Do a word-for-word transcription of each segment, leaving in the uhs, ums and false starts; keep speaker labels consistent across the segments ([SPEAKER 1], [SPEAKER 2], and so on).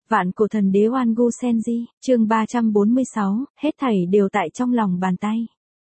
[SPEAKER 1] Vạn cổ thần đế Oan Gu Senji, chương ba trăm bốn mươi sáu, hết thảy đều tại trong lòng bàn tay.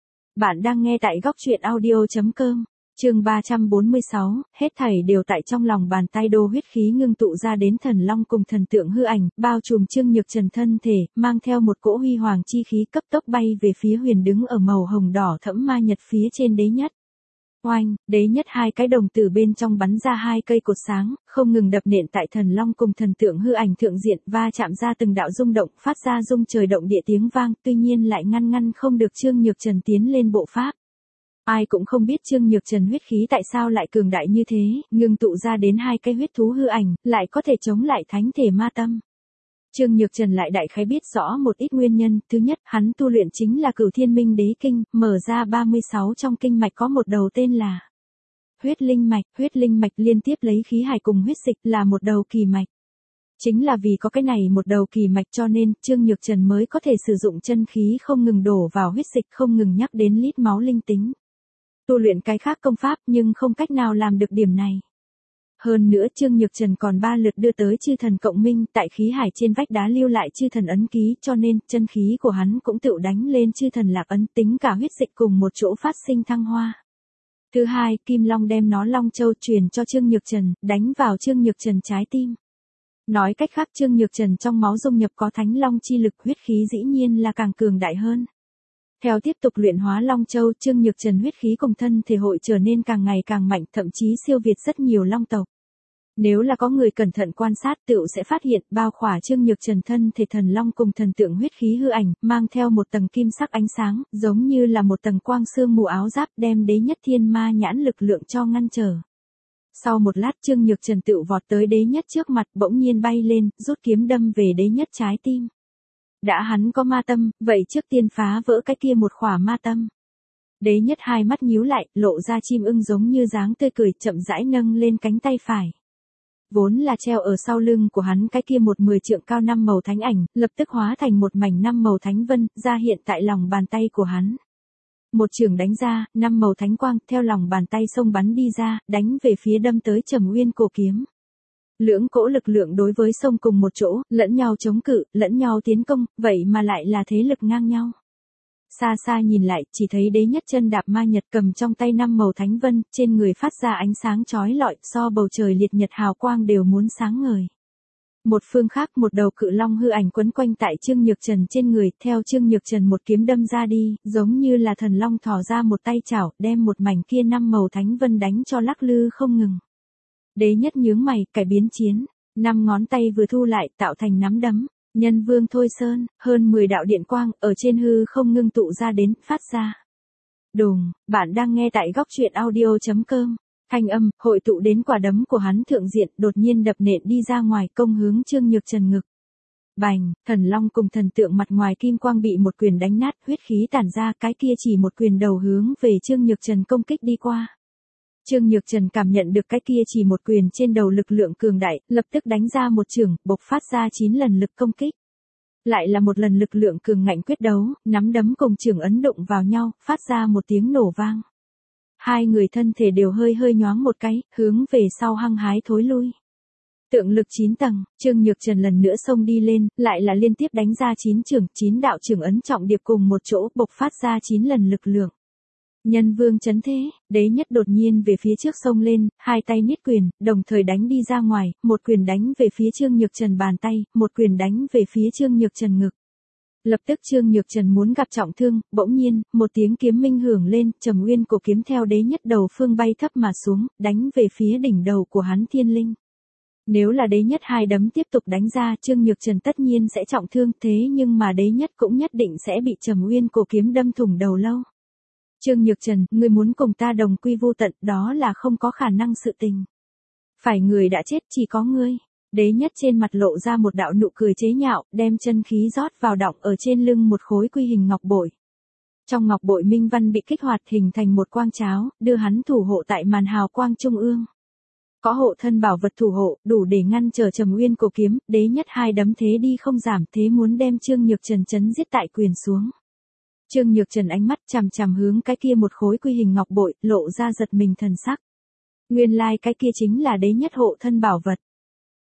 [SPEAKER 1] Bạn đang nghe tại góc truyện audio chấm com, chương ba trăm bốn mươi sáu, hết thảy đều tại trong lòng bàn tay. Đô huyết khí ngưng tụ ra đến thần long cùng thần tượng hư ảnh, bao trùm Trương Nhược Trần thân thể, mang theo một cỗ huy hoàng chi khí cấp tốc bay về phía huyền đứng ở màu hồng đỏ thẫm ma nhật phía trên đế nhất. Oanh, đế nhất hai cái đồng tử bên trong bắn ra hai cây cột sáng, không ngừng đập nện tại thần long cùng thần tượng hư ảnh thượng diện, va chạm ra từng đạo rung động, phát ra rung trời động địa tiếng vang, tuy nhiên lại ngăn ngăn không được Trương Nhược Trần tiến lên bộ pháp. Ai cũng không biết Trương Nhược Trần huyết khí tại sao lại cường đại như thế, ngưng tụ ra đến hai cái huyết thú hư ảnh, lại có thể chống lại thánh thể ma tâm. Trương Nhược Trần lại đại khái biết rõ một ít nguyên nhân, thứ nhất, hắn tu luyện chính là Cửu Thiên Minh Đế Kinh, mở ra ba mươi sáu trong kinh mạch có một đầu tên là huyết linh mạch, huyết linh mạch liên tiếp lấy khí hải cùng huyết dịch là một đầu kỳ mạch. Chính là vì có cái này một đầu kỳ mạch cho nên Trương Nhược Trần mới có thể sử dụng chân khí không ngừng đổ vào huyết dịch, không ngừng nhắc đến lít máu linh tính. Tu luyện cái khác công pháp nhưng không cách nào làm được điểm này. Hơn nữa Trương Nhược Trần còn ba lượt đưa tới chư thần cộng minh, tại khí hải trên vách đá lưu lại chư thần ấn ký, cho nên chân khí của hắn cũng tự đánh lên chư thần lạc ấn, tính cả huyết dịch cùng một chỗ phát sinh thăng hoa. Thứ hai, Kim Long đem nó Long Châu truyền cho Trương Nhược Trần, đánh vào Trương Nhược Trần trái tim. Nói cách khác Trương Nhược Trần trong máu dung nhập có Thánh Long chi lực, huyết khí dĩ nhiên là càng cường đại hơn. Theo tiếp tục luyện hóa Long Châu, Trương Nhược Trần huyết khí cùng thân thể hội trở nên càng ngày càng mạnh, thậm chí siêu việt rất nhiều long tộc. Nếu là có người cẩn thận quan sát tựu sẽ phát hiện bao khỏa Trương Nhược Trần thân thể thần long cùng thần tượng huyết khí hư ảnh, mang theo một tầng kim sắc ánh sáng, giống như là một tầng quang sương mù áo giáp đem đế nhất thiên ma nhãn lực lượng cho ngăn trở. Sau một lát Trương Nhược Trần tựu vọt tới đế nhất trước mặt, bỗng nhiên bay lên, rút kiếm đâm về đế nhất trái tim. Đã hắn có ma tâm, vậy trước tiên phá vỡ cái kia một khỏa ma tâm. Đế nhất hai mắt nhíu lại, lộ ra chim ưng giống như dáng tươi cười, chậm rãi nâng lên cánh tay phải. Vốn là treo ở sau lưng của hắn cái kia một mười trượng cao năm màu thánh ảnh, lập tức hóa thành một mảnh năm màu thánh vân, ra hiện tại lòng bàn tay của hắn. Một chưởng đánh ra, năm màu thánh quang, theo lòng bàn tay xông bắn đi ra, đánh về phía đâm tới Trầm Uyên cổ kiếm. Lưỡng cỗ lực lượng đối với sông cùng một chỗ, lẫn nhau chống cự, lẫn nhau tiến công, vậy mà lại là thế lực ngang nhau. Xa xa nhìn lại, chỉ thấy đế nhất chân đạp ma nhật, cầm trong tay năm màu thánh vân, trên người phát ra ánh sáng chói lọi, so bầu trời liệt nhật hào quang đều muốn sáng ngời. Một phương khác, một đầu cự long hư ảnh quấn quanh tại Trương Nhược Trần trên người, theo Trương Nhược Trần một kiếm đâm ra đi, giống như là thần long thò ra một tay chảo, đem một mảnh kia năm màu thánh vân đánh cho lắc lư không ngừng. Đế nhất nhướng mày, cải biến chiến, năm ngón tay vừa thu lại, tạo thành nắm đấm. Nhân vương Thôi Sơn, hơn mười đạo điện quang, ở trên hư không ngưng tụ ra đến, phát ra. Đùng, bạn đang nghe tại góc truyện audio chấm com. Thanh âm, hội tụ đến quả đấm của hắn thượng diện, đột nhiên đập nện đi ra ngoài, công hướng Trương Nhược Trần ngực. Bành, thần long cùng thần tượng mặt ngoài kim quang bị một quyền đánh nát, huyết khí tản ra, cái kia chỉ một quyền đầu hướng về Trương Nhược Trần công kích đi qua. Trương Nhược Trần cảm nhận được cái kia chỉ một quyền trên đầu lực lượng cường đại, lập tức đánh ra một chưởng, bộc phát ra chín lần lực công kích. Lại là một lần lực lượng cường ngạnh quyết đấu, nắm đấm cùng chưởng ấn đụng vào nhau, phát ra một tiếng nổ vang. Hai người thân thể đều hơi hơi nhoáng một cái, hướng về sau hăng hái thối lui. Tượng lực chín tầng, Trương Nhược Trần lần nữa xông đi lên, lại là liên tiếp đánh ra chín chưởng, chín đạo chưởng ấn trọng điệp cùng một chỗ, bộc phát ra chín lần lực lượng. Nhân vương chấn thế, đế nhất đột nhiên về phía trước xông lên, hai tay niết quyền, đồng thời đánh đi ra ngoài, một quyền đánh về phía Trương Nhược Trần bàn tay, một quyền đánh về phía Trương Nhược Trần ngực. Lập tức Trương Nhược Trần muốn gặp trọng thương, bỗng nhiên, một tiếng kiếm minh hưởng lên, Trầm Uyên cổ kiếm theo đế nhất đầu phương bay thấp mà xuống, đánh về phía đỉnh đầu của hắn thiên linh. Nếu là đế nhất hai đấm tiếp tục đánh ra, Trương Nhược Trần tất nhiên sẽ trọng thương, thế nhưng mà đế nhất cũng nhất định sẽ bị Trầm Uyên cổ kiếm đâm thủng đầu lâu. Trương Nhược Trần, ngươi muốn cùng ta đồng quy vô tận, đó là không có khả năng sự tình. Phải, người đã chết, chỉ có ngươi. Đế nhất trên mặt lộ ra một đạo nụ cười chế nhạo, đem chân khí rót vào đọng ở trên lưng một khối quy hình ngọc bội. Trong ngọc bội minh văn bị kích hoạt hình thành một quang cháo, đưa hắn thủ hộ tại màn hào quang trung ương. Có hộ thân bảo vật thủ hộ, đủ để ngăn trở Trầm Uyên cổ kiếm, đế nhất hai đấm thế đi không giảm, thế muốn đem Trương Nhược Trần chấn giết tại quyền xuống. Trương Nhược Trần ánh mắt chằm chằm hướng cái kia một khối quy hình ngọc bội, lộ ra giật mình thần sắc. Nguyên lai like cái kia chính là đế nhất hộ thân bảo vật.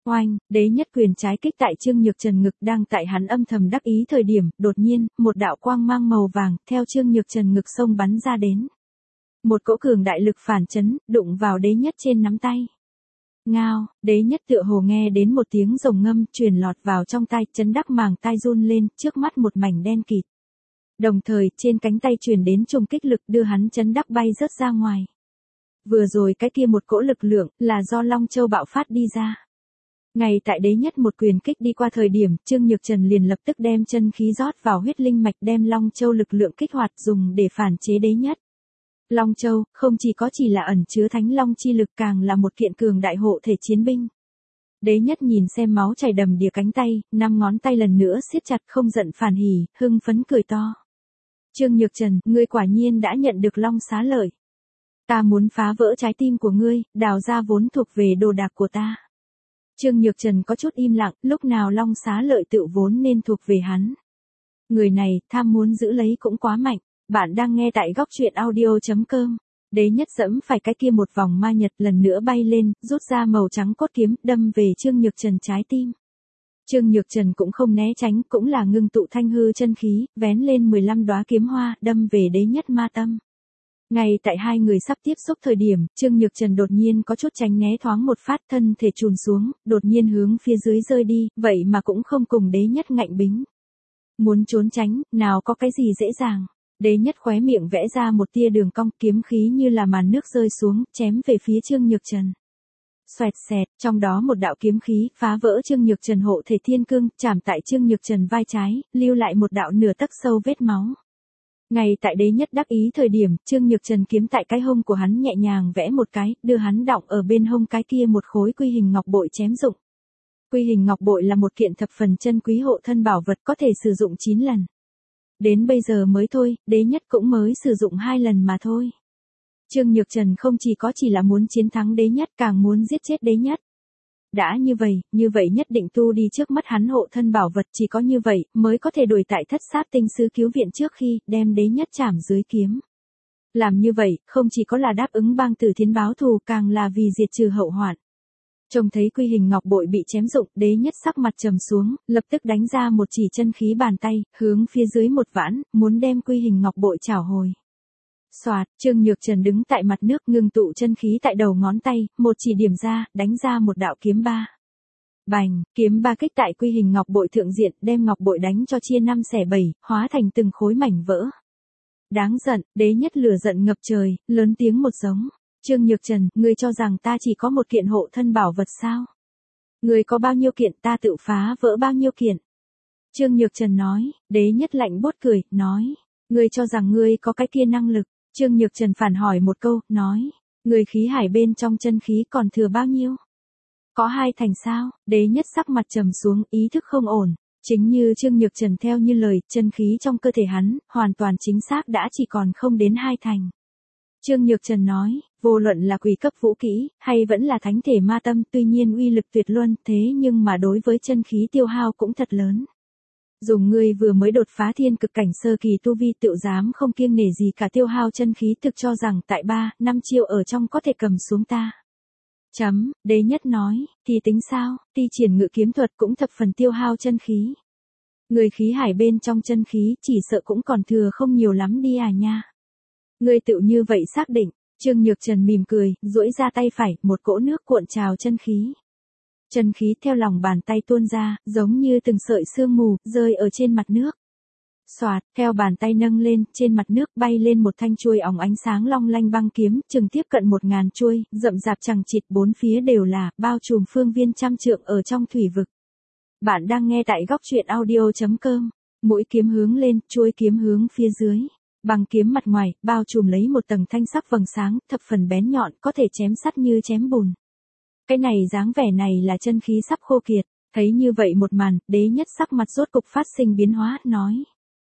[SPEAKER 1] Oanh, đế nhất quyền trái kích tại Trương Nhược Trần ngực, đang tại hắn âm thầm đắc ý thời điểm, đột nhiên, một đạo quang mang màu vàng, theo Trương Nhược Trần ngực xông bắn ra đến. Một cỗ cường đại lực phản chấn, đụng vào đế nhất trên nắm tay. Ngao, đế nhất tựa hồ nghe đến một tiếng rồng ngâm, truyền lọt vào trong tai, chấn đắc màng tai run lên, trước mắt một mảnh đen kịt. Đồng thời, trên cánh tay truyền đến trùng kích lực đưa hắn chấn đắc bay rớt ra ngoài. Vừa rồi cái kia một cỗ lực lượng, là do Long Châu bạo phát đi ra. Ngay tại đế nhất một quyền kích đi qua thời điểm, Trương Nhược Trần liền lập tức đem chân khí rót vào huyết linh mạch, đem Long Châu lực lượng kích hoạt dùng để phản chế đế nhất. Long Châu, không chỉ có chỉ là ẩn chứa thánh long chi lực, càng là một kiện cường đại hộ thể chiến binh. Đế nhất nhìn xem máu chảy đầm đìa cánh tay, năm ngón tay lần nữa siết chặt, không giận phản hỉ, hưng phấn cười to. Trương Nhược Trần, ngươi quả nhiên đã nhận được long xá lợi. Ta muốn phá vỡ trái tim của ngươi, đào ra vốn thuộc về đồ đạc của ta. Trương Nhược Trần có chút im lặng, lúc nào long xá lợi tự vốn nên thuộc về hắn. Người này, tham muốn giữ lấy cũng quá mạnh. Bạn đang nghe tại góc truyện audio chấm com. Đế nhất dẫm phải cái kia một vòng ma nhật, lần nữa bay lên, rút ra màu trắng cốt kiếm, đâm về Trương Nhược Trần trái tim. Trương Nhược Trần cũng không né tránh, cũng là ngưng tụ thanh hư chân khí, vén lên mười lăm đóa kiếm hoa, đâm về đế nhất ma tâm. Ngay tại hai người sắp tiếp xúc thời điểm, Trương Nhược Trần đột nhiên có chút tránh né thoáng một phát, thân thể chùn xuống, đột nhiên hướng phía dưới rơi đi, vậy mà cũng không cùng đế nhất ngạnh bính. Muốn trốn tránh, nào có cái gì dễ dàng. Đế nhất khóe miệng vẽ ra một tia đường cong, kiếm khí như là màn nước rơi xuống, chém về phía Trương Nhược Trần. Xoẹt xẹt, trong đó một đạo kiếm khí phá vỡ Trương Nhược Trần hộ thể thiên cương, chạm tại Trương Nhược Trần vai trái, lưu lại một đạo nửa tấc sâu vết máu. Ngay tại đế nhất đắc ý thời điểm, Trương Nhược Trần kiếm tại cái hông của hắn nhẹ nhàng vẽ một cái, đưa hắn đọng ở bên hông cái kia một khối quy hình ngọc bội chém dụng. Quy hình ngọc bội là một kiện thập phần chân quý hộ thân bảo vật, có thể sử dụng chín lần. Đến bây giờ mới thôi, đế nhất cũng mới sử dụng hai lần mà thôi. Trương Nhược Trần không chỉ có chỉ là muốn chiến thắng đế nhất, càng muốn giết chết đế nhất. Đã như vậy, như vậy nhất định tu đi trước mắt hắn hộ thân bảo vật, chỉ có như vậy, mới có thể đuổi tại thất sát tinh sứ cứu viện trước khi, đem đế nhất chảm dưới kiếm. Làm như vậy, không chỉ có là đáp ứng bang tử thiến báo thù, càng là vì diệt trừ hậu hoạn. Trông thấy quy hình ngọc bội bị chém dụng, đế nhất sắc mặt trầm xuống, lập tức đánh ra một chỉ chân khí bàn tay, hướng phía dưới một vãn, muốn đem quy hình ngọc bội trảo hồi. Soạt, Trương Nhược Trần đứng tại mặt nước, ngưng tụ chân khí tại đầu ngón tay, một chỉ điểm ra, đánh ra một đạo kiếm ba. Bành, kiếm ba kích tại quy hình ngọc bội thượng diện, đem ngọc bội đánh cho chia năm xẻ bảy, hóa thành từng khối mảnh vỡ. Đáng giận, đế nhất lửa giận ngập trời, lớn tiếng một giống. Trương Nhược Trần, ngươi cho rằng ta chỉ có một kiện hộ thân bảo vật sao? Ngươi có bao nhiêu kiện, ta tự phá vỡ bao nhiêu kiện? Trương Nhược Trần nói, đế nhất lạnh buốt cười, nói, ngươi cho rằng ngươi có cái kia năng lực. Trương Nhược Trần phản hỏi một câu, nói, ngươi khí hải bên trong chân khí còn thừa bao nhiêu? Có hai thành sao? Đế nhất sắc mặt trầm xuống, ý thức không ổn. Chính như Trương Nhược Trần theo như lời, chân khí trong cơ thể hắn, hoàn toàn chính xác đã chỉ còn không đến hai thành. Trương Nhược Trần nói, vô luận là quỷ cấp vũ kỹ, hay vẫn là thánh thể ma tâm, tuy nhiên uy lực tuyệt luân, thế nhưng mà đối với chân khí tiêu hao cũng thật lớn. Dùng ngươi vừa mới đột phá thiên cực cảnh sơ kỳ tu vi, tự dám không kiêng nể gì cả tiêu hao chân khí, thực cho rằng tại ba, năm chiêu ở trong có thể cầm xuống ta. Chấm, đế nhất nói, thì tính sao, ti triển ngự kiếm thuật cũng thập phần tiêu hao chân khí. Người khí hải bên trong chân khí chỉ sợ cũng còn thừa không nhiều lắm đi à nha. Ngươi tự như vậy xác định. Trương Nhược Trần mỉm cười, duỗi ra tay phải, một cỗ nước cuộn trào chân khí. Chân khí theo lòng bàn tay tuôn ra, giống như từng sợi sương mù, rơi ở trên mặt nước. Xoạt, theo bàn tay nâng lên, trên mặt nước bay lên một thanh chuôi óng ánh sáng long lanh băng kiếm, chừng tiếp cận một ngàn chuôi, rậm rạp chằng chịt, bốn phía đều là, bao trùm phương viên trăm trượng ở trong thủy vực. Bạn đang nghe tại góc truyện audio chấm com. Mũi kiếm hướng lên, chuôi kiếm hướng phía dưới. Bằng kiếm mặt ngoài, bao trùm lấy một tầng thanh sắc vầng sáng, thập phần bén nhọn, có thể chém sắt như chém bùn. Cái này dáng vẻ này là chân khí sắp khô kiệt. Thấy như vậy một màn, đế nhất sắc mặt rốt cục phát sinh biến hóa, nói.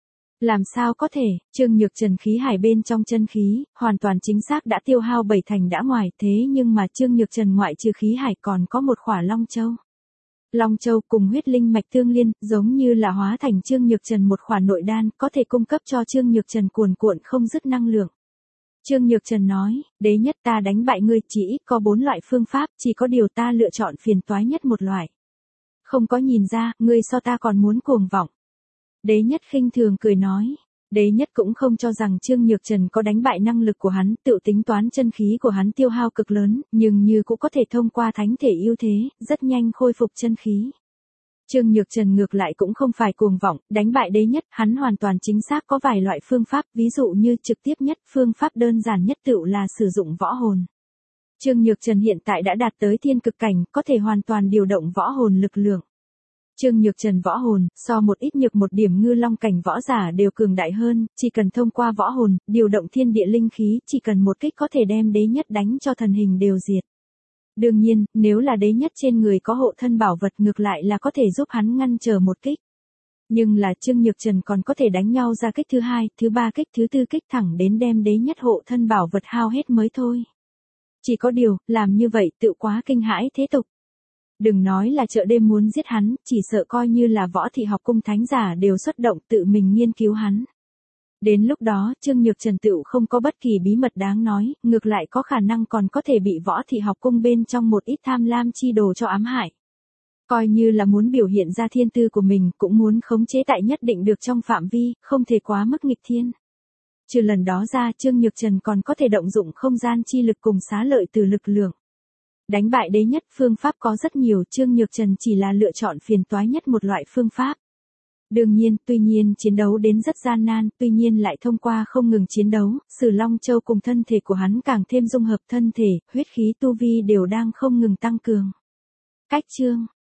[SPEAKER 1] Làm sao có thể, Trương Nhược Trần khí hải bên trong chân khí, hoàn toàn chính xác đã tiêu hao bảy thành đã ngoài, thế nhưng mà Trương Nhược Trần ngoại trừ khí hải còn có một khỏa Long Châu. Long Châu cùng huyết linh mạch tương liên, giống như là hóa thành Trương Nhược Trần một khỏa nội đan, có thể cung cấp cho Trương Nhược Trần cuồn cuộn không dứt năng lượng. Trương Nhược Trần nói, đế nhất ta đánh bại ngươi chỉ ít có bốn loại phương pháp, chỉ có điều ta lựa chọn phiền toái nhất một loại. Không có nhìn ra, ngươi so ta còn muốn cuồng vọng. Đế nhất khinh thường cười nói. Đế nhất cũng không cho rằng Trương Nhược Trần có đánh bại năng lực của hắn, tự tính toán chân khí của hắn tiêu hao cực lớn, nhưng như cũng có thể thông qua thánh thể ưu thế, rất nhanh khôi phục chân khí. Trương Nhược Trần ngược lại cũng không phải cuồng vọng, đánh bại đế nhất, hắn hoàn toàn chính xác có vài loại phương pháp, ví dụ như trực tiếp nhất, phương pháp đơn giản nhất tựu là sử dụng võ hồn. Trương Nhược Trần hiện tại đã đạt tới thiên cực cảnh, có thể hoàn toàn điều động võ hồn lực lượng. Trương Nhược Trần võ hồn, so một ít nhược một điểm ngư long cảnh võ giả đều cường đại hơn, chỉ cần thông qua võ hồn, điều động thiên địa linh khí, chỉ cần một kích có thể đem đế nhất đánh cho thần hình đều diệt. Đương nhiên, nếu là đế nhất trên người có hộ thân bảo vật ngược lại là có thể giúp hắn ngăn trở một kích. Nhưng là Trương Nhược Trần còn có thể đánh nhau ra kích thứ hai, thứ ba kích, thứ tư kích thẳng đến đem đế nhất hộ thân bảo vật hao hết mới thôi. Chỉ có điều, làm như vậy tự quá kinh hãi thế tục. Đừng nói là chợ đêm muốn giết hắn, chỉ sợ coi như là võ thị học cung thánh giả đều xuất động tự mình nghiên cứu hắn. Đến lúc đó, Trương Nhược Trần tựu không có bất kỳ bí mật đáng nói, ngược lại có khả năng còn có thể bị võ thị học cung bên trong một ít tham lam chi đồ cho ám hại. Coi như là muốn biểu hiện ra thiên tư của mình, cũng muốn khống chế tại nhất định được trong phạm vi, không thể quá mức nghịch thiên. Trừ lần đó ra, Trương Nhược Trần còn có thể động dụng không gian chi lực cùng xá lợi từ lực lượng. Đánh bại đế nhất phương pháp có rất nhiều, Trương Nhược Trần chỉ là lựa chọn phiền toái nhất một loại phương pháp. Đương nhiên, tuy nhiên chiến đấu đến rất gian nan, tuy nhiên lại thông qua không ngừng chiến đấu, Sử Long Châu cùng thân thể của hắn càng thêm dung hợp thân thể, huyết khí tu vi đều đang không ngừng tăng cường. Cách chương